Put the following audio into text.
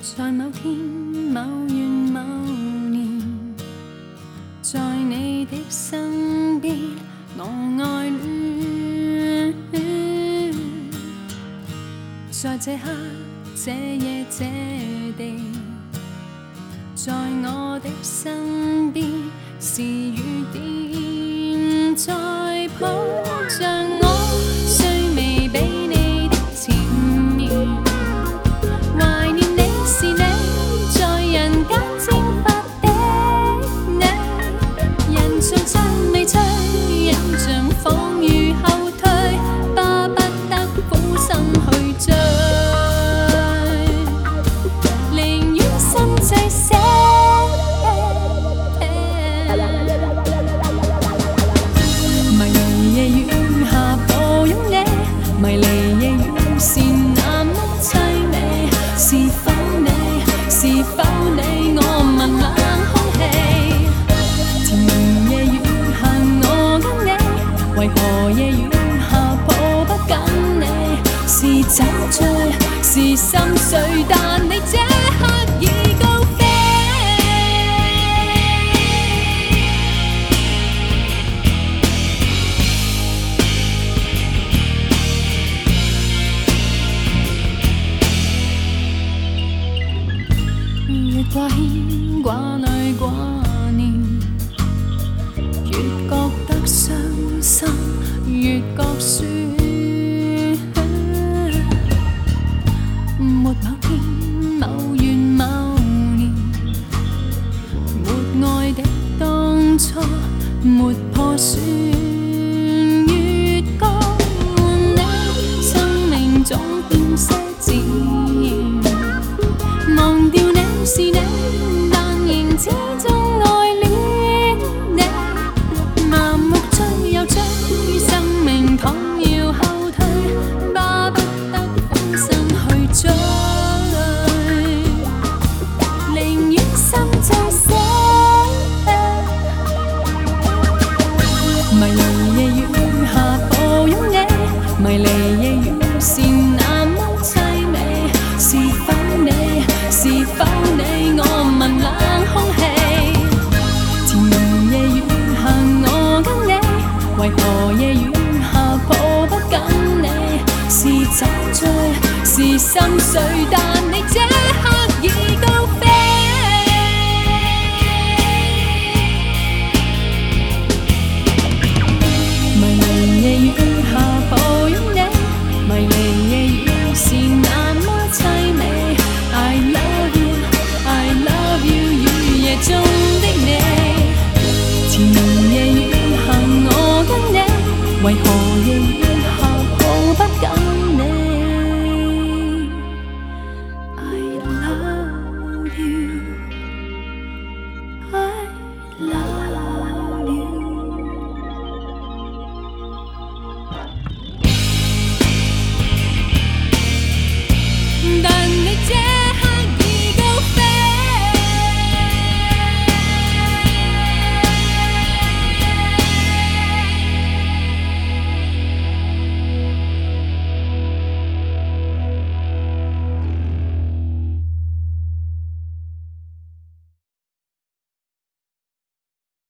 在某天某月某年，在你的身边，我愛戀。在這刻、這夜、這地，在我的身邊，是雨點在抱着我，雖未比你的纏綿。懷念你是你，在人間蒸發的你，人像像未醉，影像仿如後退，巴不得苦心去追，寧願心醉死。迷離夜雨下抱擁你，迷離夜雨是那麼凄美。是否你？是否你？我聞冷空氣。甜言夜雨下我跟你，為何夜雨下抱不緊你？是酒醉，是心碎，但你這刻已高飛。越掛牽掛慮掛念，越覺得傷心，越覺酸。沒某天某月某年，沒愛的當初，沒破損。越覺你生命總欠些自然，忘掉你是你，但仍始終愛戀你。盲目追又追，生命倘要後退，巴不得苦心去追，寧願心醉死。迷離夜雨下抱擁你，迷離夜雨是那麼凄美。是否你？是否你？我聞冷空氣。甜言夜雨下我跟你，為何夜雨下抱不緊你？是酒醉，是心碎，但你這